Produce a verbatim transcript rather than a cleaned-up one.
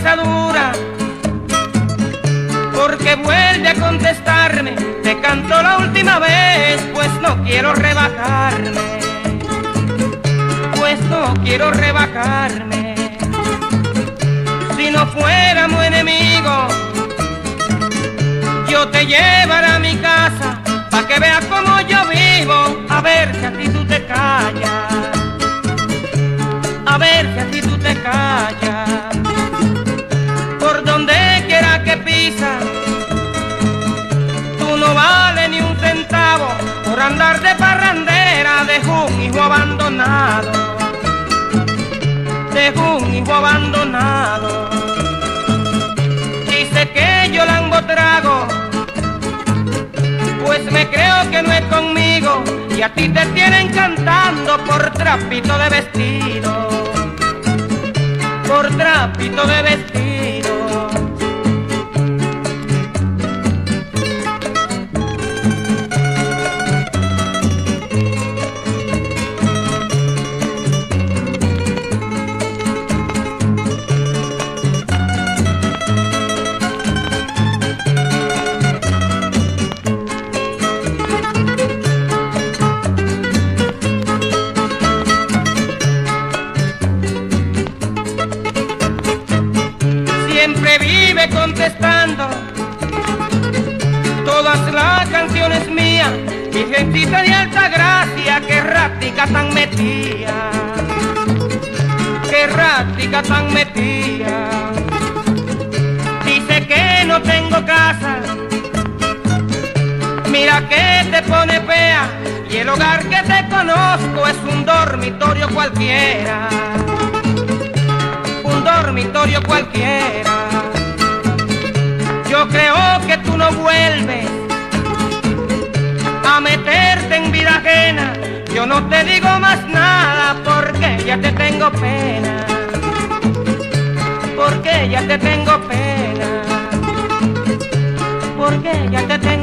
dura, porque vuelve a contestarme, te canto la última vez, pues no quiero rebajarme, pues no quiero rebajarme. Si no fuéramos enemigos, yo te llevaré a mi casa, pa' que veas cómo yo vivo, a ver si así tú te callas, a ver si así tú te callas. Por donde quiera que pisas, tú no vales ni un centavo por andar de parrandera, dejo un hijo abandonado, dejo un hijo abandonado. Dice que yo la trago, pues me creo que no es conmigo, y a ti te tienen cantando por trapito de vestido, por trapito de vestido. Siempre vive contestando todas las canciones mías, Virgencita de alta gracia, que rática tan metía, que rática tan metía. Dice que no tengo casa, mira que te pone fea, y el hogar que te conozco es un dormitorio cualquiera, un dormitorio cualquiera. Yo creo que tú no vuelves a meterte en vida ajena, yo no te digo más nada porque ya te tengo pena, porque ya te tengo pena, porque ya te tengo